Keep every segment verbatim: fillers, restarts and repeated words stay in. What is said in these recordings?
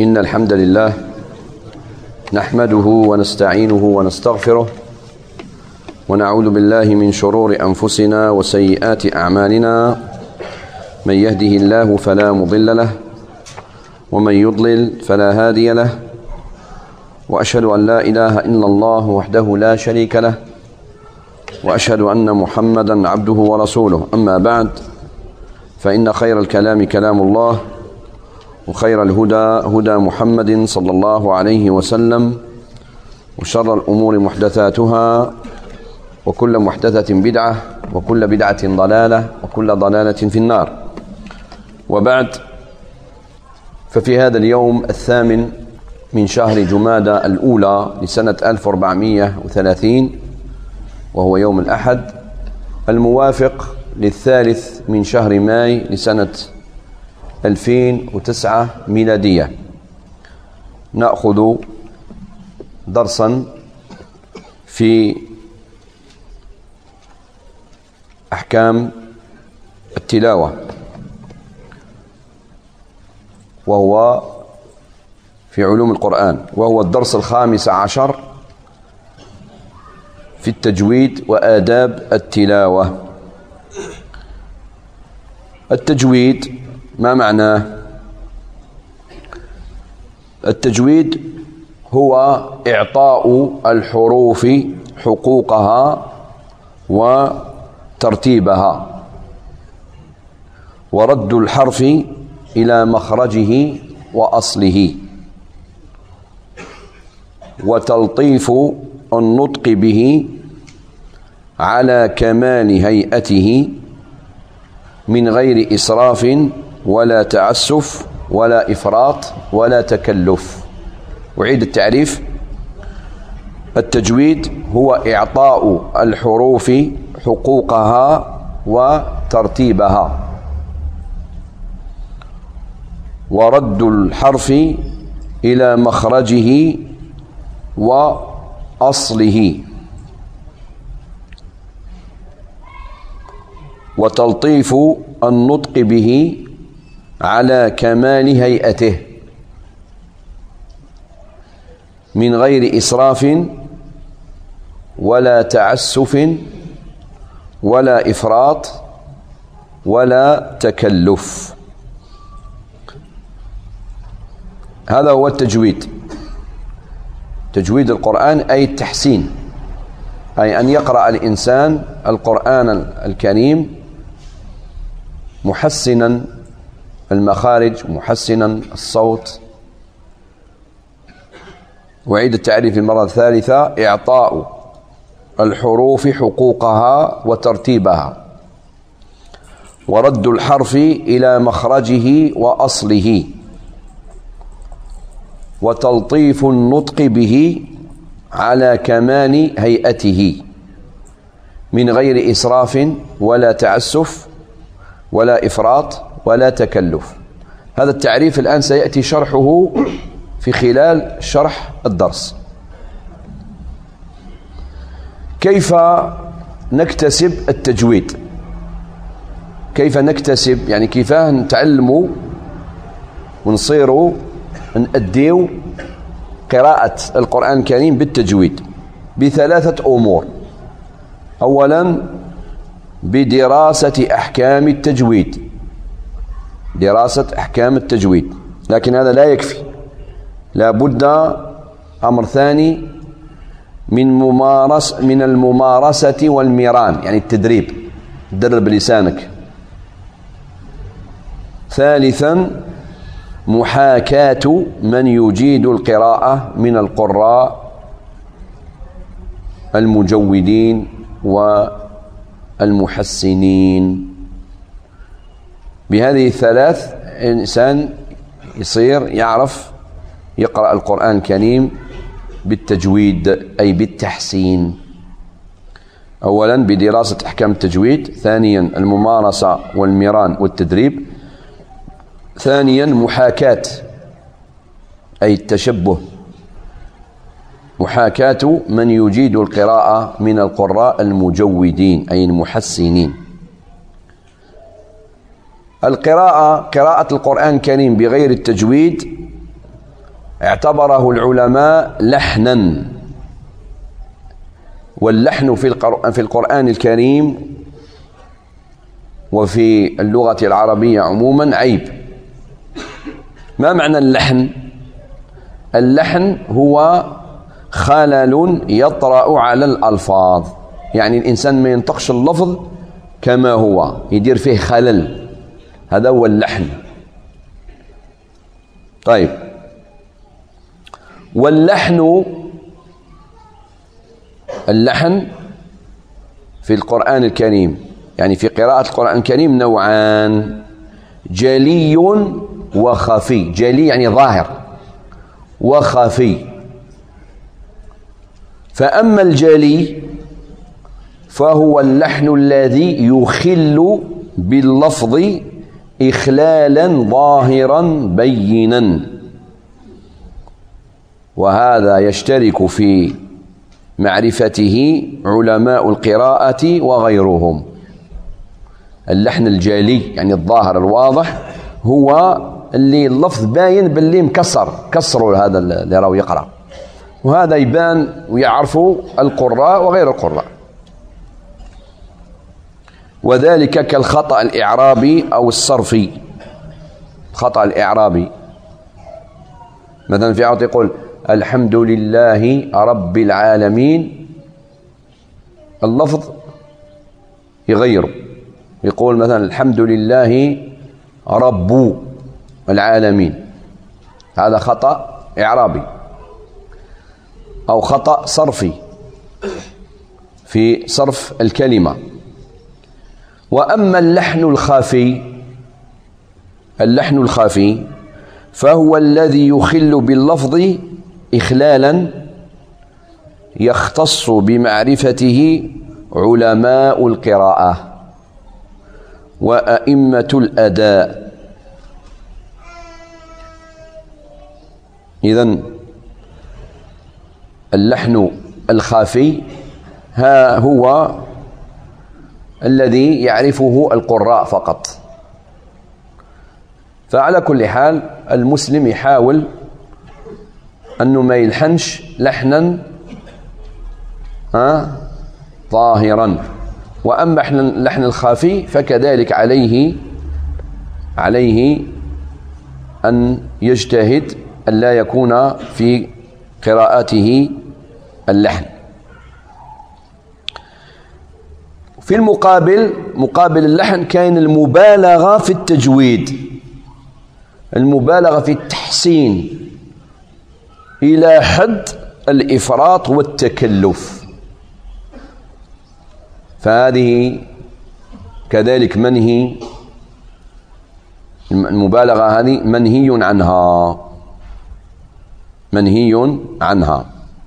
إن الحمد لله نحمده ونستعينه ونستغفره ونعوذ بالله من شرور أنفسنا وسيئات أعمالنا. من يهده الله فلا مضل له ومن يضلل فلا هادي له، وأشهد أن لا إله إلا الله وحده لا شريك له، وأشهد أن محمدا عبده ورسوله. أما بعد، فإن خير الكلام كلام الله، وخير الهدى هدى محمد صلى الله عليه وسلم، وشر الأمور محدثاتها، وكل محدثة بدعة، وكل بدعة ضلالة، وكل ضلالة في النار. وبعد، ففي هذا اليوم الثامن من شهر جمادى الأولى لسنة ألف وأربعمائة وثلاثين، وهو يوم الأحد، الموافق للثالث من شهر ماي لسنة ألفين وتسعة ميلادية، نأخذ درسا في أحكام التلاوة، وهو في علوم القرآن، وهو الدرس الخامس عشر في التجويد وآداب التلاوة. التجويد ما معناه؟ التجويد هو إعطاء الحروف حقوقها وترتيبها، ورد الحرف إلى مخرجه وأصله، وتلطيف النطق به على كمال هيئته من غير إسراف ولا تعسف ولا إفراط ولا تكلف. أعيد التعريف: التجويد هو إعطاء الحروف حقوقها وترتيبها، ورد الحرف إلى مخرجه وأصله، وتلطيف النطق به على كمال هيئته من غير إسراف ولا تعسف ولا إفراط ولا تكلف. هذا هو التجويد. تجويد القرآن أي التحسين، أي أن يقرأ الإنسان القرآن الكريم محسنا المخارج، محسنا الصوت. وعيد التعريف المرة الثالثة: إعطاء الحروف حقوقها وترتيبها، ورد الحرف إلى مخرجه وأصله، وتلطيف النطق به على كمال هيئته من غير إسراف ولا تعسف ولا إفراط ولا تكلف. هذا التعريف الآن سيأتي شرحه في خلال شرح الدرس. كيف نكتسب التجويد؟ كيف نكتسب يعني كيف نتعلموا ونصيروا نأديو قراءة القرآن الكريم بالتجويد؟ بثلاثة أمور. أولا، بدراسة أحكام التجويد، دراسة أحكام التجويد. لكن هذا لا يكفي، لا بد أمر ثاني من ممارس من الممارسة والمران، يعني التدريب، تدرب لسانك. ثالثا، محاكاة من يجيد القراءة من القراء المجودين والمحسنين. بهذه الثلاث الإنسان يصير يعرف يقرأ القرآن الكريم بالتجويد، أي بالتحسين. أولا بدراسة أحكام التجويد، ثانيا الممارسة والمران والتدريب، ثانيا محاكاة أي التشبه، محاكاة من يجيد القراءة من القراء المجودين أي المحسنين. القراءة قراءة القرآن الكريم بغير التجويد اعتبره العلماء لحنا، واللحن في القرآن الكريم وفي اللغة العربية عموما عيب. ما معنى اللحن؟ اللحن هو خلل يطرأ على الألفاظ، يعني الإنسان ما ينطقش اللفظ كما هو، يدير فيه خلل، هذا هو اللحن. طيب، واللحن اللحن في القرآن الكريم، يعني في قراءة القرآن الكريم نوعان: جلي وخفي. جلي يعني ظاهر، وخفي. فأما الجلي فهو اللحن الذي يخل باللفظ إخلالا ظاهرا بينا، وهذا يشترك في معرفته علماء القراءة وغيرهم. اللحن الجلي يعني الظاهر الواضح، هو اللي اللفظ باين باللي مكسر، كسروا هذا اللي راهو يقرأ، وهذا يبان ويعرفوا القراء وغير القراء. وذلك كالخطأ الإعرابي أو الصرفي. الخطأ الإعرابي مثلا في عطي يقول الحمد لله رب العالمين، اللفظ يغير، يقول مثلا الحمد لله رب العالمين، هذا خطأ إعرابي أو خطأ صرفي في صرف الكلمة. وأما اللحن الخافي، اللحن الخافي فهو الذي يخل باللفظ إخلالا يختص بمعرفته علماء القراءة وأئمة الأداء. إذن اللحن الخافي ها هو الذي يعرفه القراء فقط. فعلى كل حال المسلم يحاول أنه ما يلحنش لحنا ها ظاهرا. وأما اللحن الخافي فكذلك عليه عليه أن يجتهد أن لا يكون في قراءته اللحن. في المقابل، مقابل اللحن كاين المبالغة في التجويد، المبالغة في التحسين إلى حد الإفراط والتكلف، فهذه كذلك منهي، المبالغة هذه منهي عنها، منهي عنها.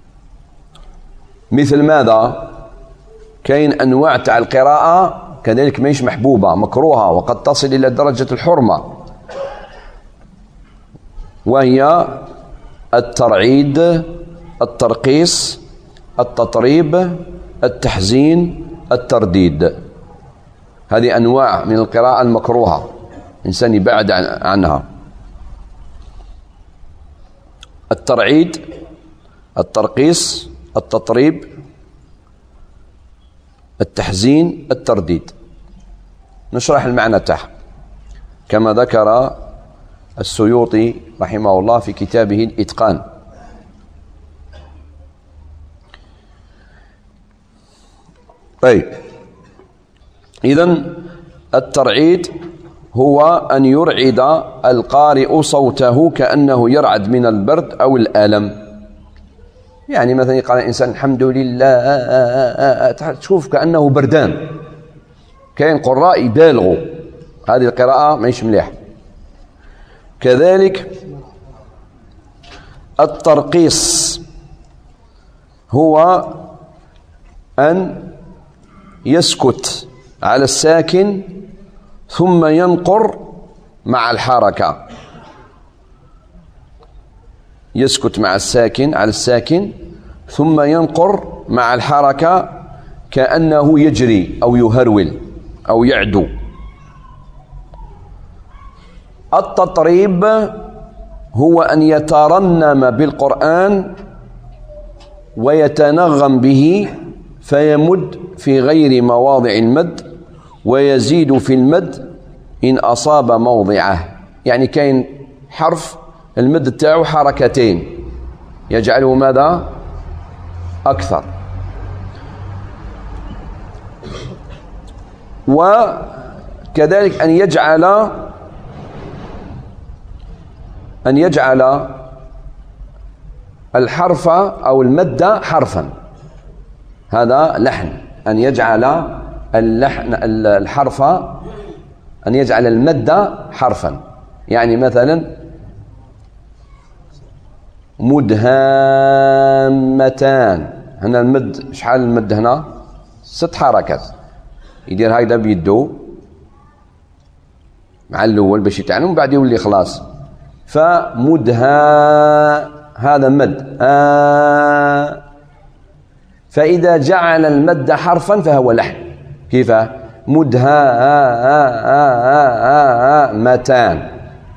مثل ماذا؟ كاين أنواع تاع القراءة كذلك ماهيش محبوبة، مكروهة، وقد تصل إلى درجة الحرمة، وهي الترعيد، الترقيص، التطريب، التحزين، الترديد. هذه أنواع من القراءة المكروهة، الإنسان يبعد عنها. الترعيد، الترقيص، التطريب، التحزين، الترديد. نشرح المعنى تاعها كما ذكر السيوطي رحمه الله في كتابه الإتقان. طيب، إذن الترعيد هو أن يرعد القارئ صوته كأنه يرعد من البرد أو الألم. يعني مثلا يقرأ الإنسان الحمد لله، تشوف كأنه بردان. كاين قراء يبالغوا، هذه القراءة ماهيش مليح. كذلك الترقيص هو أن يسكت على الساكن ثم ينقر مع الحركة، يسكت مع الساكن على الساكن ثم ينقر مع الحركة كأنه يجري أو يهرول أو يعدو. التطريب هو أن يترنم بالقرآن ويتنغم به فيمد في غير مواضع المد ويزيد في المد إن أصاب موضعه. يعني كاين حرف المد تاعو حركتين يجعله ماذا؟ أكثر. وكذلك أن يجعل أن يجعل الحرف أو المد حرفا، هذا لحن. أن يجعل اللحن الحرف أن يجعل المد حرفا، يعني مثلا مدهامتان، هنا المد شحال المد هنا؟ ست حركات، يدير هكذا بيدو مع الأول باش يتعلم وبعد يولي خلاص. فمدها هذا مد آه. فإذا جعل المد حرفا فهو لحن. كيف؟ مدهامتان.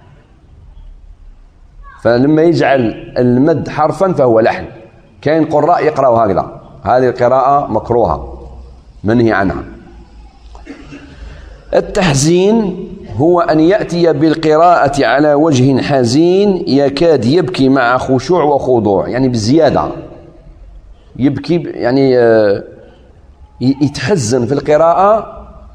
فلما يجعل المد حرفا فهو لحن. كاين قراء يقرأوا هكذا، هذه القراءة مكروهة منهي عنها. التحزين هو أن يأتي بالقراءة على وجه حزين يكاد يبكي مع خشوع وخضوع، يعني بزيادة يبكي، يعني يتحزن في القراءة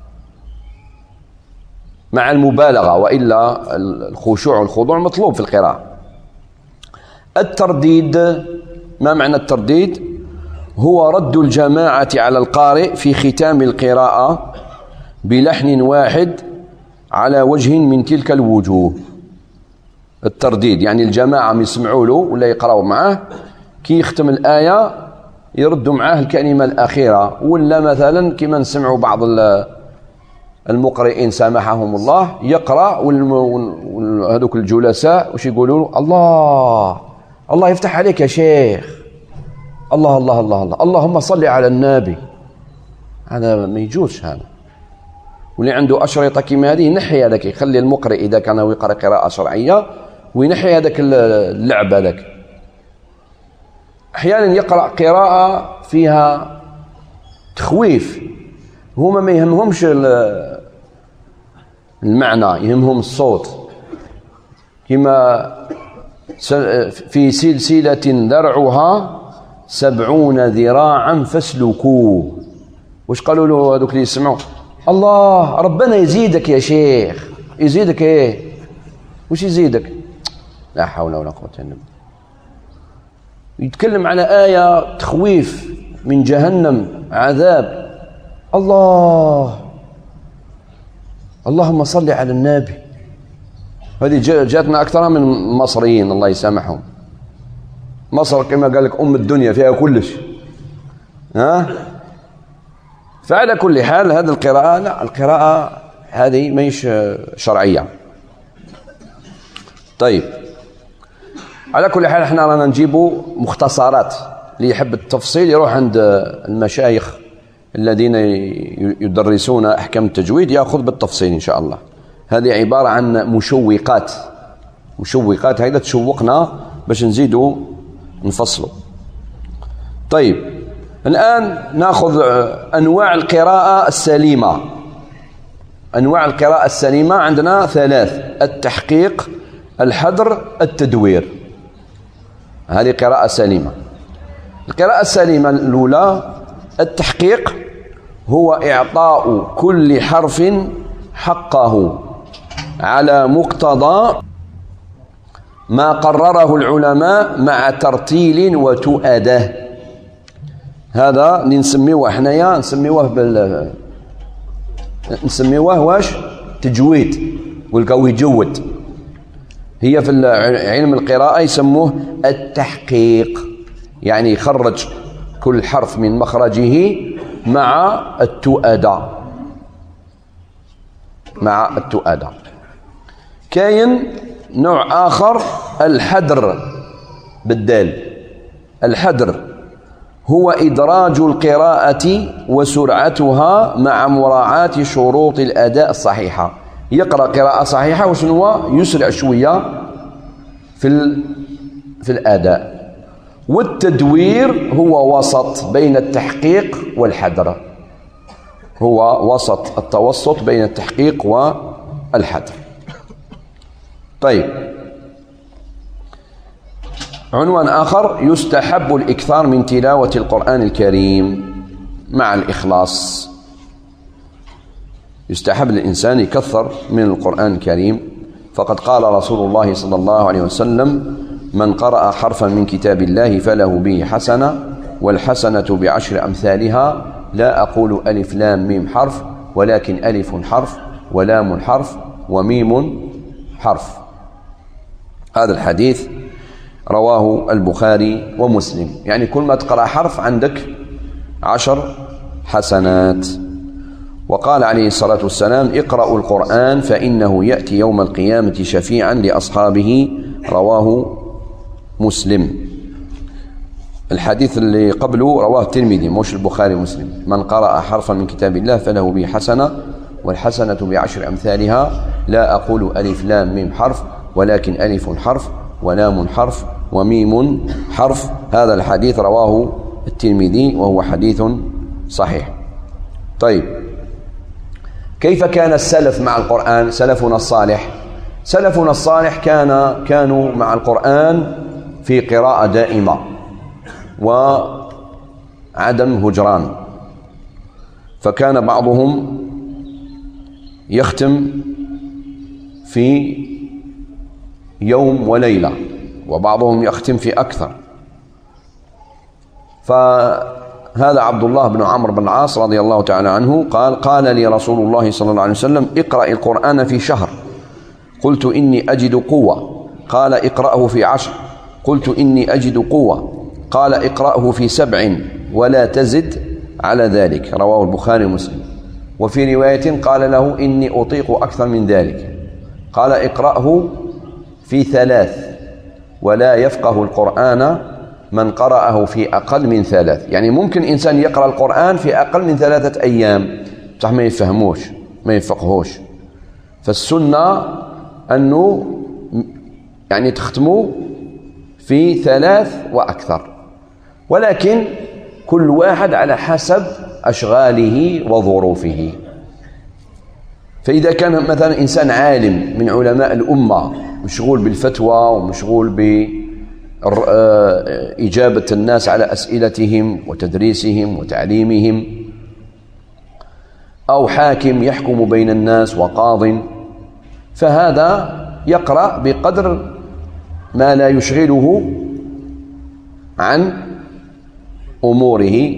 مع المبالغة، وإلا الخشوع والخضوع مطلوب في القراءة. الترديد، ما معنى الترديد؟ هو رد الجماعة على القارئ في ختام القراءة بلحن واحد على وجه من تلك الوجوه. الترديد يعني الجماعة يسمعوا له ولا يقرأوا معه، كي يختم الآية يردوا معاه الكلمة الأخيرة، ولا مثلا كما نسمعوا بعض المقرئين سامحهم الله يقرأ وهذوك الجلساء وش يقولوا له؟ الله الله يفتح عليك يا شيخ، الله الله الله الله اللهم صل على النبي. هذا ما يجوزش هذا. واللي عنده أشرطة كما هذه ينحي هذاك، يخلي المقرئ إذا كان يقرأ قراءة شرعية وينحي هذاك اللعب هذاك. أحيانا يقرأ قراءة فيها تخويف، هما ما يهمهمش المعنى، يهمهم الصوت. كما في سلسلة ذرعها سبعون ذراعا فاسلكوه. وش قالوا له هذوك اللي يسمعوا؟ الله ربنا يزيدك يا شيخ. يزيدك ايه؟ وش يزيدك؟ لا حول ولا قوة الا بالله. يتكلم على آية تخويف من جهنم، عذاب. الله اللهم صل على النبي. هذه جاتنا أكثر من المصريين الله يسامحهم. مصر كما قال لك أم الدنيا فيها كلش. ها؟ فعلى كل حال هذه القراءة لا، القراءة هذه ماهيش شرعية. طيب على كل حال احنا رانا نجيبوا مختصرات، اللي يحب التفصيل يروح عند المشايخ الذين يدرسون أحكام التجويد يأخذ بالتفصيل إن شاء الله. هذه عبارة عن مشوقات، مشوقات هذا تشوقنا باش نزيدوا نفصلوا. طيب الآن نأخذ أنواع القراءة السليمة. أنواع القراءة السليمة عندنا ثلاث: التحقيق، الحذر، التدوير. هذه قراءة سليمة. القراءة السليمة الأولى التحقيق، هو إعطاء كل حرف حقه على مقتضى ما قرره العلماء مع ترتيل وتؤدة. هذا اللي نسميوه حنايا نسميوه بال نسميوه واش؟ تجويد، والكو يجود. هي في علم القراءة يسموه التحقيق، يعني يخرج كل حرف من مخرجه مع التؤدة، مع التؤدة. كاين نوع آخر الحدر بالدال. الحدر هو إدراج القراءة وسرعتها مع مراعاة شروط الأداء الصحيحة. يقرأ قراءة صحيحة وشنو؟ يسرع شوية في في الأداء. والتدوير هو وسط بين التحقيق والحذر، هو وسط التوسط بين التحقيق والحذر. طيب، عنوان آخر: يستحب الإكثار من تلاوة القرآن الكريم مع الإخلاص. يستحب للإنسان يكثر من القرآن الكريم، فقد قال رسول الله صلى الله عليه وسلم: من قرأ حرفا من كتاب الله فله به حسنة، والحسنة بعشر أمثالها، لا أقول ألف لام ميم حرف، ولكن ألف حرف ولام حرف وميم حرف. هذا الحديث رواه البخاري ومسلم، يعني كل ما تقرأ حرف عندك عشر حسنات. وقال عليه الصلاة والسلام: اقرأوا القرآن فإنه يأتي يوم القيامة شفيعا لأصحابه، رواه مسلم. الحديث اللي قبله رواه الترمذي مش البخاري ومسلم: من قرأ حرفا من كتاب الله فله به حسنة، والحسنة بعشر أمثالها، لا أقول ألف لام ميم حرف، ولكن ألف حرف ولام حرف وميم حرف. هذا الحديث رواه الترمذي وهو حديث صحيح. طيب، كيف كان السلف مع القرآن؟ سلفنا الصالح سلفنا الصالح كان كانوا مع القرآن في قراءة دائمة وعدم هجران، فكان بعضهم يختم في يوم وليلة، وبعضهم يختم في أكثر. فهذا عبد الله بن عمرو بن العاص رضي الله تعالى عنه قال: قال لي رسول الله صلى الله عليه وسلم: اقرأ القرآن في شهر. قلت: إني أجد قوة. قال: اقرأه في عشر. قلت: إني أجد قوة. قال: اقرأه في سبع ولا تزد على ذلك، رواه البخاري ومسلم. وفي رواية قال له: إني أطيق أكثر من ذلك. قال: اقرأه في ثلاث ولا يفقه القرآن من قرأه في أقل من ثلاث. يعني ممكن إنسان يقرأ القرآن في أقل من ثلاثة أيام بصح ما يفهموش ما يفقهوش. فالسنة أنه يعني تختموا في ثلاث وأكثر، ولكن كل واحد على حسب أشغاله وظروفه. فإذا كان مثلا إنسان عالم من علماء الأمة مشغول بالفتوى ومشغول بإجابة الناس على أسئلتهم وتدريسهم وتعليمهم، أو حاكم يحكم بين الناس وقاض، فهذا يقرأ بقدر ما لا يشغله عن أموره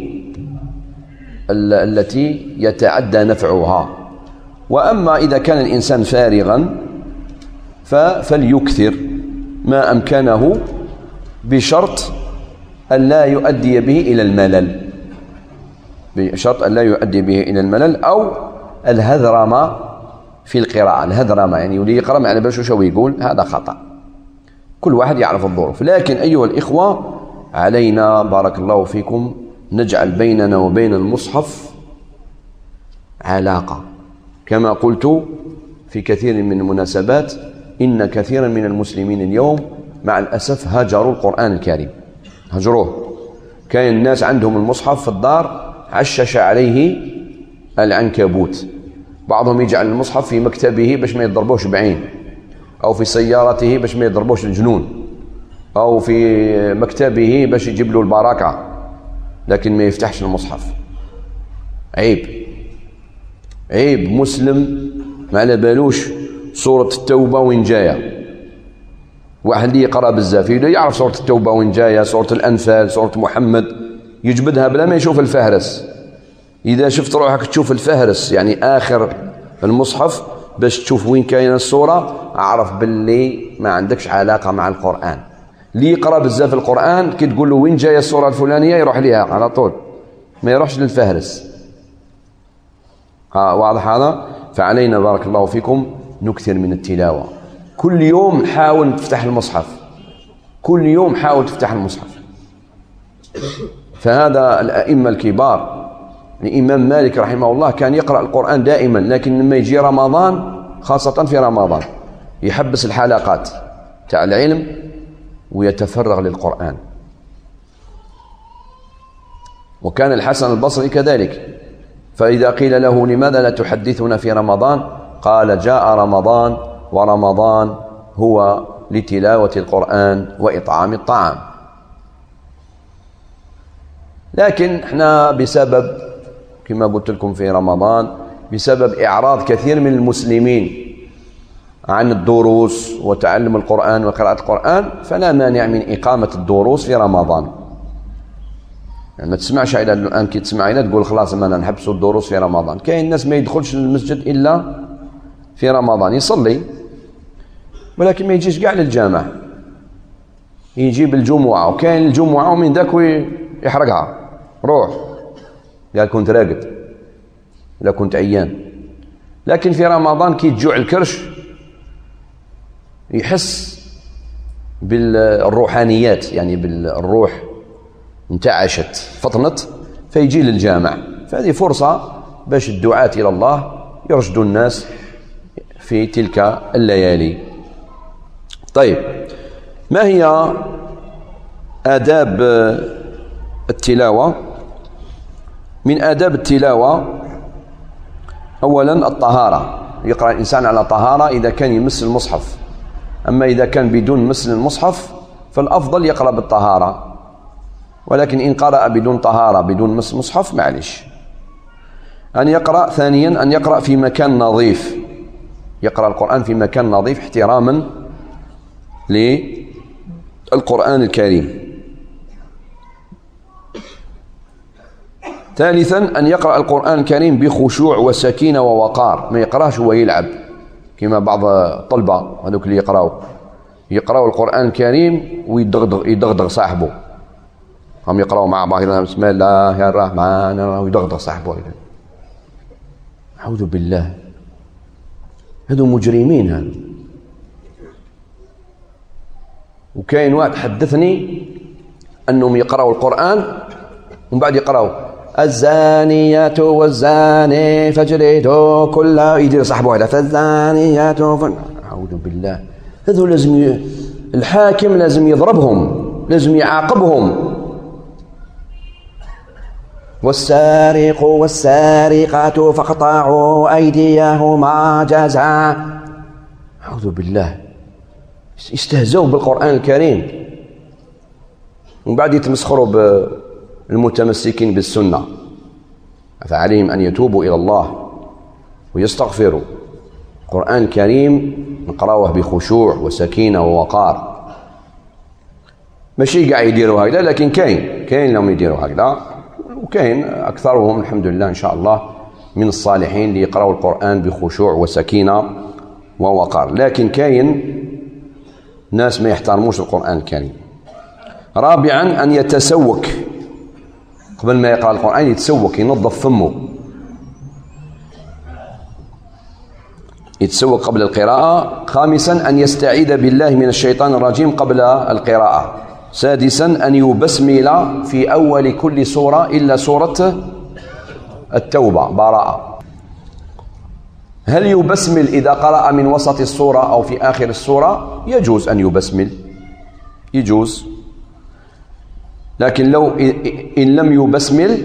التي يتعدى نفعها. وأما إذا كان الإنسان فارغا فليكثر ما أمكنه، بشرط أن لا يؤدي به إلى الملل بشرط أن لا يؤدي به إلى الملل أو الهذرمة في القراءة. الهذرمة يعني يولي يقرأ ما على بالوش شو يقول، هذا خطأ. كل واحد يعرف الظروف. لكن أيها الإخوة، علينا بارك الله فيكم نجعل بيننا وبين المصحف علاقة. كما قلت في كثير من المناسبات، إن كثيرا من المسلمين اليوم مع الأسف هجروا القرآن الكريم، هجروه. كان الناس عندهم المصحف في الدار عشش عليه العنكبوت. بعضهم يجعل المصحف في مكتبه باش ما يضربوش بعين، أو في سيارته باش ما يضربوش الجنون، أو في مكتبه باش يجيب له البركة، لكن ما يفتحش المصحف. عيب عيب. مسلم ما على بالوش سورة التوبة وين جاية. واحد اللي يقرأ بزاف يعرف سورة التوبة وين جاية، سورة الأنفال، سورة محمد، يجبدها بلا ما يشوف الفهرس. إذا شفت روحك تشوف الفهرس يعني آخر المصحف باش تشوف وين كاينة السورة، أعرف باللي ما عندكش علاقة مع القرآن. اللي يقرأ بزاف القرآن كي تقول له وين جاية السورة الفلانية يروح ليها على طول، ما يروحش للفهرس. ها واضح هذا؟ فعلينا بارك الله فيكم نكثر من التلاوة. كل يوم حاول تفتح المصحف، كل يوم حاول تفتح المصحف. فهذا الأئمة الكبار، الإمام مالك رحمه الله كان يقرأ القرآن دائما، لكن لما يجي رمضان خاصة في رمضان يحبس الحلقات تاع العلم ويتفرغ للقرآن. وكان الحسن البصري كذلك، فإذا قيل له لماذا لا تحدثنا في رمضان؟ قال جاء رمضان ورمضان هو لتلاوة القرآن وإطعام الطعام. لكن احنا بسبب كما قلت لكم في رمضان بسبب إعراض كثير من المسلمين عن الدروس وتعلم القرآن وقراءة القرآن، فلا مانع من إقامة الدروس في رمضان. يعني ما تسمعش إلى الآن كي تسمع إلى تقول خلاص ما نحبسوا الدروس في رمضان. كاين الناس ما يدخلش للمسجد إلا في رمضان، يصلي ولكن ما يجيش كاع للجامع، يجيب الجمعة، وكاين الجمعة ومن ذاك يحرقها روح يا كنت راقد لا كنت عيان. لكن في رمضان كي تجوع الكرش يحس بالروحانيات، يعني بالروح انتعشت فطنت فيجي للجامع. فهذه فرصة باش الدعاة إلى الله يرشدوا الناس في تلك الليالي. طيب، ما هي آداب التلاوة؟ من آداب التلاوة أولا الطهارة، يقرأ الإنسان على طهارة إذا كان يمس المصحف. أما إذا كان بدون مس المصحف فالأفضل يقرأ بالطهارة، ولكن إن قرأ بدون طهارة بدون مس مصحف معلش. أن يقرأ ثانيا أن يقرأ في مكان نظيف، يقرأ القرآن في مكان نظيف احتراما للقرآن الكريم. ثالثا أن يقرأ القرآن الكريم بخشوع وسكينة ووقار، ما يقرأش هو يلعب كما بعض الطلبة هذوك اللي يقرأوا يقرأوا القرآن الكريم ويدغدغ يدغدغ صاحبه، هم يقرأوا مع بعض بسم الله الرحمن الرحيم ويدغدغ صاحبه. أعوذ بالله، هذو مجرمين هذو. وكاين واحد حدثني أنهم يقرأوا القرآن ومن بعد يقرأوا الزانية والزاني فاجلدوا كل، يدير صاحبه هذا فالزانيات فن... أعوذ بالله. هذو لازم ي... الحاكم لازم يضربهم، لازم يعاقبهم. والسارق والسارقة فاقطعوا أيديهما جزاء. أعوذ بالله، يستهزئوا بالقرآن الكريم ومن بعد يتمسخروا بالمتمسكين بالسنة. فعليهم أن يتوبوا إلى الله ويستغفروا. القرآن الكريم نقرأوه بخشوع وسكينة ووقار، ماشي قاعد يديروا هكذا، لكن كاين كاين لهم يديروا هكذا، وكاين أكثرهم الحمد لله إن شاء الله من الصالحين اللي يقرأوا القرآن بخشوع وسكينة ووقار. لكن كاين ناس ما يحترموش القرآن الكريم. رابعا أن يتسوك قبل ما يقرأ القرآن، يتسوك ينظف فمه، يتسوك قبل القراءة. خامسا أن يستعيذ بالله من الشيطان الرجيم قبل القراءة. سادسا أن يبسمل في أول كل سورة إلا سورة التوبة براءة. هل يبسمل إذا قرأ من وسط السورة أو في آخر السورة؟ يجوز أن يبسمل، يجوز، لكن لو إن لم يبسمل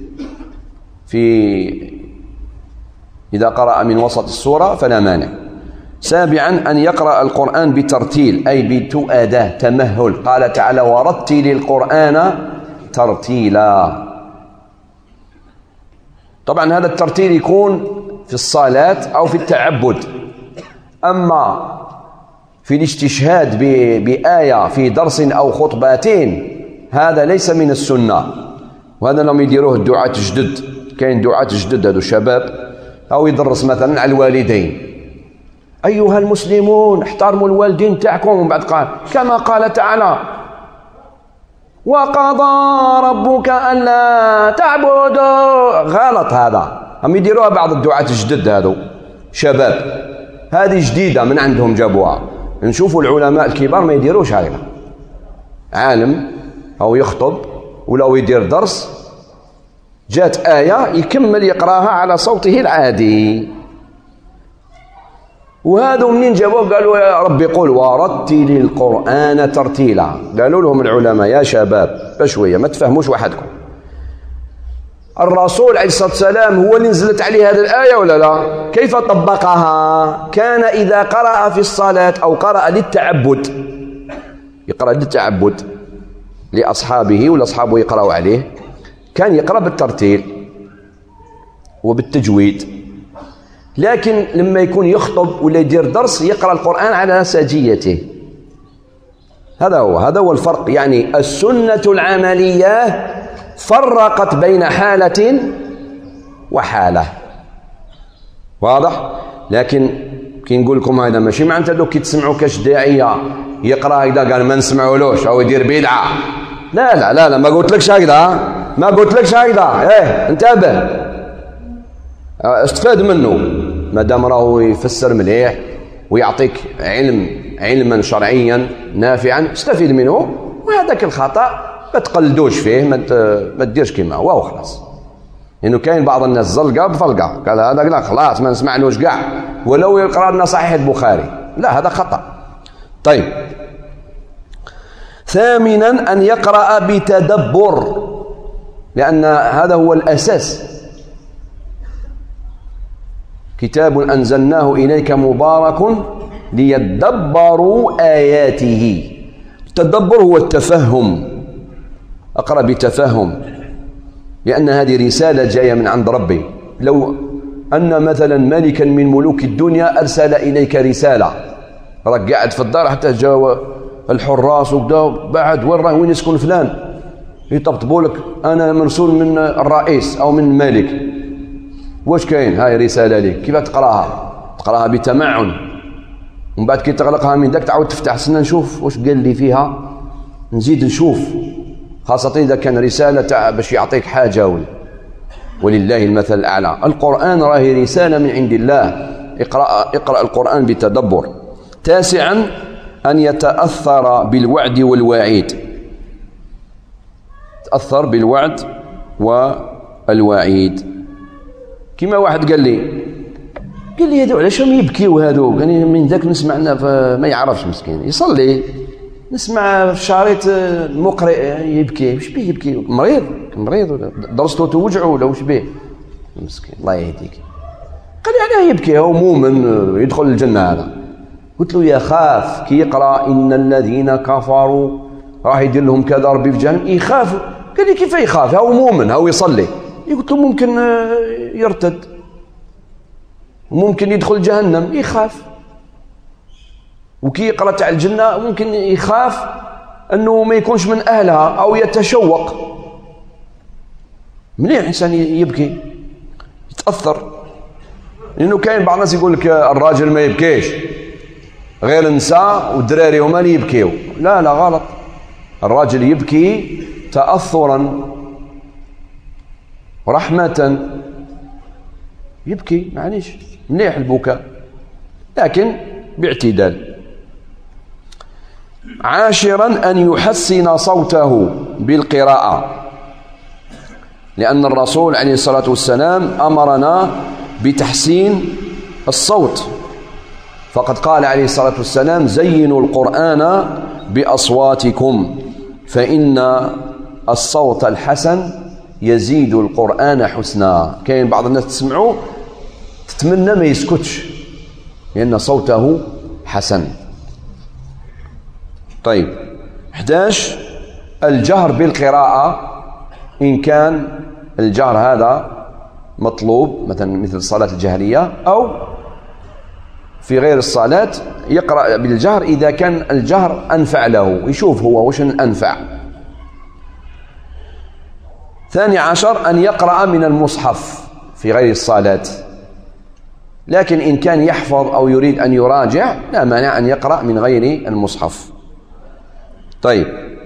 في إذا قرأ من وسط السورة فلا مانع. سابعا أن يقرأ القرآن بترتيل، أي بتؤدة تمهل. قال تعالى ورتل القرآن ترتيلا. طبعا هذا الترتيل يكون في الصلاة أو في التعبد. أما في الاستشهاد بآية في درس أو خطبتين هذا ليس من السنة، وهذا لهم يديروه الدعاة الجدد. كاين دعاة جدد هذو الشباب، أو يدرس مثلا على الوالدين، أيها المسلمون احترموا الوالدين تاعكم، ومن بعد قال كما قال تعالى وقضى ربك ألا تعبدوا. غلط، هذا هم يديروها بعض الدعاة الجدد هذو شباب، هذه جديدة من عندهم جابوها. نشوفوا العلماء الكبار ما يديروش هكذا، عالم أو يخطب ولو يدير درس جات آية يكمل يقراها على صوته العادي. وهذو منين جابوه؟ قالوا يا ربي قل ورتل القرآن ترتيلا. قالوا لهم العلماء يا شباب بشوية ما تفهموش وحدكم، الرسول عليه الصلاة والسلام هو اللي نزلت عليه هذه الآية ولا لا؟ كيف طبقها؟ كان إذا قرأ في الصلاة أو قرأ للتعبد، يقرأ للتعبد لأصحابه ولا أصحابه يقرأوا عليه، كان يقرأ بالترتيل وبالتجويد. لكن لما يكون يخطب ولا يدير درس يقرأ القرآن على سجيته. هذا هو هذا هو الفرق. يعني السنة العملية فرقت بين حالة وحالة، واضح؟ لكن كي نقول لكم هذا ماشي معناتها دوك كي تسمعوا كاش داعية يقرأ هكذا قال ما نسمعولوش أو يدير بدعة. لا لا لا لا ما قلتلكش هكذا، ما قلتلكش هكذا. ايه انتبه، استفاد منه ما دام راهو يفسر مليح ويعطيك علم علما شرعيا نافعا، استفيد منه. وهذاك الخطأ ما تقلدوش فيه، ما تديرش كيما هو وخلاص. لأنه كاين بعض الناس زلقة بفلقة، قال هذا لا خلاص ما نسمعلوش كاع ولو يقرأ لنا صحيح البخاري، لا هذا خطأ. طيب، ثامنا أن يقرأ بتدبر، لأن هذا هو الأساس. كتاب أنزلناه إليك مبارك ليدبروا آياته. التدبر هو التفهم، أقرأ بتفهم، لأن هذه رسالة جاية من عند ربي. لو أن مثلا ملكا من ملوك الدنيا أرسل إليك رسالة، راك قاعد في الدار حتى جاء الحراس وكذا بعد وين راه وين يسكن فلان، يطبطبوا لك أنا مرسول من الرئيس أو من الملك، واش كاين؟ هاي رسالة لك، كيف تقراها؟ تقراها بتمعن، ومن بعد كي تغلقها من داك تعاود تفتح سنة نشوف واش قال لي فيها، نزيد نشوف، خاصة إذا كان رسالة تاع باش يعطيك حاجة ولا. ولله المثل الأعلى. القرآن راهي رسالة من عند الله، اقرأ, اقرأ القرآن بتدبر. تاسعا أن يتأثر بالوعد والوعيد، تأثر بالوعد والوعيد. كما واحد قال لي قال لي هذو علاش هم يبكيو هذو؟ قال لي من ذاك نسمع ما يعرفش مسكين يصلي، نسمع في شريط المقرئ يبكي، وش بيه يبكي؟ مريض مريض ولا درستو توجعه ولا وش بيه؟ مسكين الله يهديك. قال لي علاه يبكي؟ هو مؤمن يدخل الجنة هذا. قلت له يا خاف كي يقرأ إن الذين كفروا راح يدير لهم كذا ربي في جهنم يخاف. قال لي كيف يخاف؟ هو مؤمن هو يصلي. قلت له ممكن يرتد وممكن يدخل جهنم يخاف، وكي يقرأ تاع الجنة ممكن يخاف أنه ما يكونش من أهلها أو يتشوق. مليح إنسان يبكي يتأثر، لأنه كاين بعض الناس يقول لك الراجل ما يبكيش غير النساء والدراري هما اللي يبكيو. لا لا غلط، الراجل يبكي تأثرا رحمة، يبكي معليش مليح البكاء لكن باعتدال. عاشرا أن يحسن صوته بالقراءة، لأن الرسول عليه الصلاة والسلام أمرنا بتحسين الصوت، فقد قال عليه الصلاة والسلام زينوا القرآن بأصواتكم فإن الصوت الحسن يزيد القرآن حسنا. كاين بعض الناس تسمعوه تتمنى ما يسكتش لأن صوته حسن. طيب، أحد عشر الجهر بالقراءة إن كان الجهر هذا مطلوب، مثلا مثل الصلاة الجهرية، أو في غير الصلاة يقرأ بالجهر إذا كان الجهر أنفع له، يشوف هو وش أنفع. ثاني عشر أن يقرأ من المصحف في غير الصلاة، لكن إن كان يحفظ أو يريد أن يراجع لا مانع أن يقرأ من غير المصحف. طيب،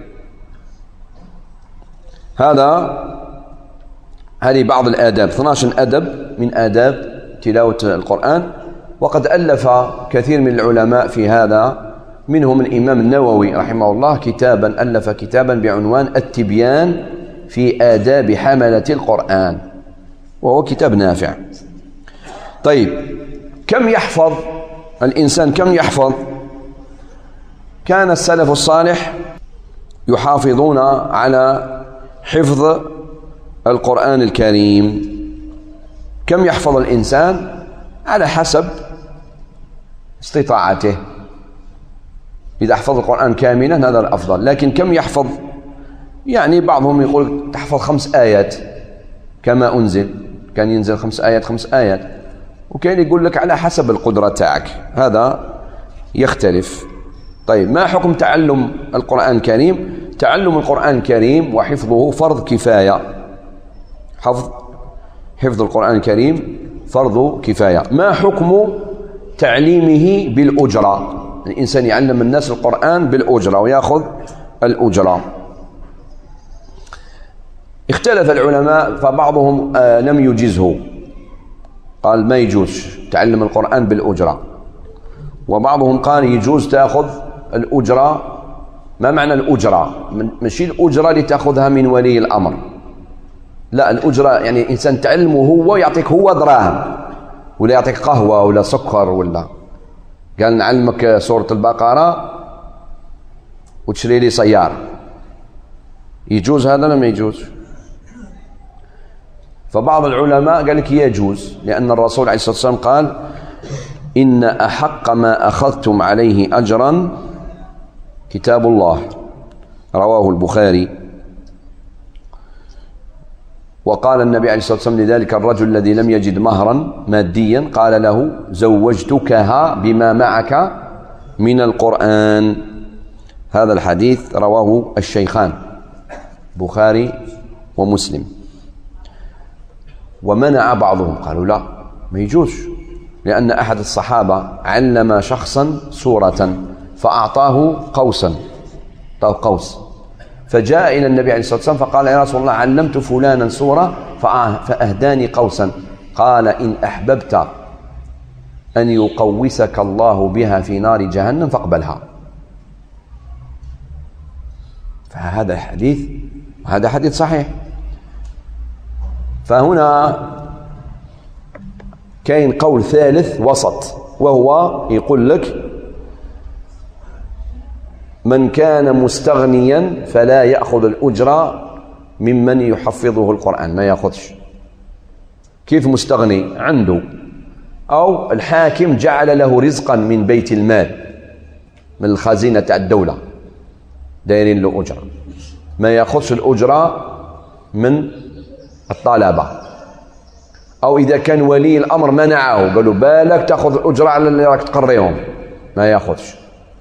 هذا هذه بعض الآداب، اثني عشر أدب من آداب تلاوة القرآن، وقد ألف كثير من العلماء في هذا، منهم الإمام النووي رحمه الله كتابا ألف كتابا بعنوان التبيان في آداب حملة القرآن، وهو كتاب نافع. طيب، كم يحفظ الإنسان كم يحفظ؟ كان السلف الصالح يحافظون على حفظ القرآن الكريم. كم يحفظ الإنسان؟ على حسب استطاعته. إذا حفظ القرآن كاملا هذا الأفضل، لكن كم يحفظ؟ يعني بعضهم يقول تحفظ خمس آيات كما أنزل، كان ينزل خمس آيات خمس آيات، وكان يقول لك على حسب القدرة تاعك، هذا يختلف. طيب، ما حكم تعلم القرآن الكريم؟ تعلم القرآن الكريم وحفظه فرض كفاية. حفظ حفظ القرآن الكريم فرض كفاية. ما حكم تعليمه بالأجرة؟ الإنسان يعلم الناس القرآن بالأجرة ويأخذ الأجرة. اختلف العلماء، فبعضهم آه لم يجزه، قال ما يجوز تعلم القرآن بالأجرة، وبعضهم قال يجوز تأخذ الأجرة. ما معنى الأجرة؟ ماشي الأجرة اللي تأخذها من ولي الأمر، لا، الأجرة يعني الإنسان تعلمه هو، يعطيك هو دراهم، ولا يعطيك قهوة ولا سكر، ولا قال نعلمك سورة البقرة وتشري لي سيارة. يجوز هذا ولا ما يجوز؟ فبعض العلماء قال لك يجوز، لأن الرسول عليه الصلاة والسلام قال إن أحق ما أخذتم عليه أجرا كتاب الله، رواه البخاري. وقال النبي عليه الصلاة والسلام لذلك الرجل الذي لم يجد مهرا ماديا قال له زوجتكها بما معك من القرآن. هذا الحديث رواه الشيخان بخاري ومسلم. ومنع بعضهم، قالوا لا ما يجوز، لأن أحد الصحابة علم شخصا سورة فأعطاه قوسا، أعطاه قوس، فجاء إلى النبي عليه الصلاة والسلام فقال يا رسول الله علمت فلانا سورة فأهداني قوسا، قال إن أحببت أن يقوسك الله بها في نار جهنم فاقبلها. فهذا حديث، هذا حديث صحيح. فهنا كاين قول ثالث وسط، وهو يقول لك من كان مستغنيا فلا يأخذ الأجرة ممن يحفظه القرآن، ما يأخذش. كيف مستغني؟ عنده، أو الحاكم جعل له رزقا من بيت المال، من الخزينة تاع الدولة، دايرين له أجرة، ما يأخذش الأجرة من الطلبة. أو إذا كان ولي الأمر منعه، قالوا بالك تأخذ الأجرة على اللي راك تقريهم، ما يأخذش.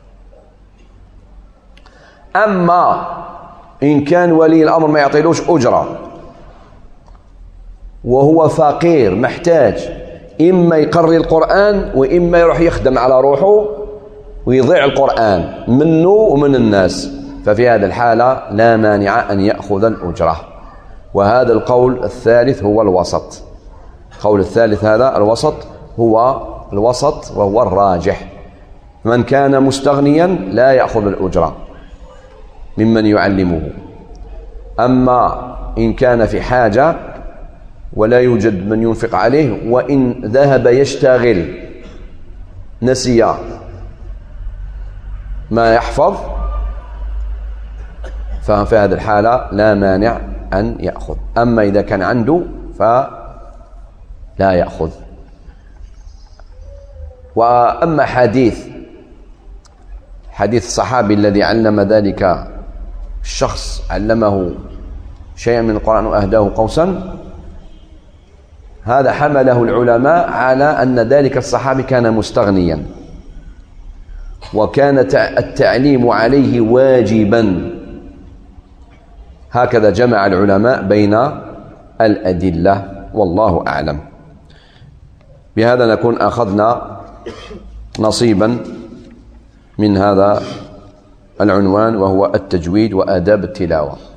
أما إن كان ولي الأمر ما يعطيلوش أجرة وهو فقير محتاج، إما يقري القرآن وإما يروح يخدم على روحه ويضيع القرآن منه ومن الناس، ففي هذه الحالة لا مانع أن يأخذ الأجرة. وهذا القول الثالث هو الوسط. القول الثالث هذا الوسط هو الوسط وهو الراجح. من كان مستغنيا لا يأخذ الأجرة ممن يعلمه. أما إن كان في حاجة ولا يوجد من ينفق عليه، وإن ذهب يشتغل نسي ما يحفظ، ففي هذه الحالة لا مانع أن يأخذ. أما إذا كان عنده فلا يأخذ. وأما حديث حديث الصحابي الذي علم ذلك الشخص، علمه شيئا من القرآن وأهداه قوسا، هذا حمله العلماء على أن ذلك الصحابي كان مستغنيا، وكان التعليم عليه واجبا. هكذا جمع العلماء بين الأدلة، والله أعلم. بهذا نكون أخذنا نصيبا من هذا العنوان، وهو التجويد وآداب التلاوة.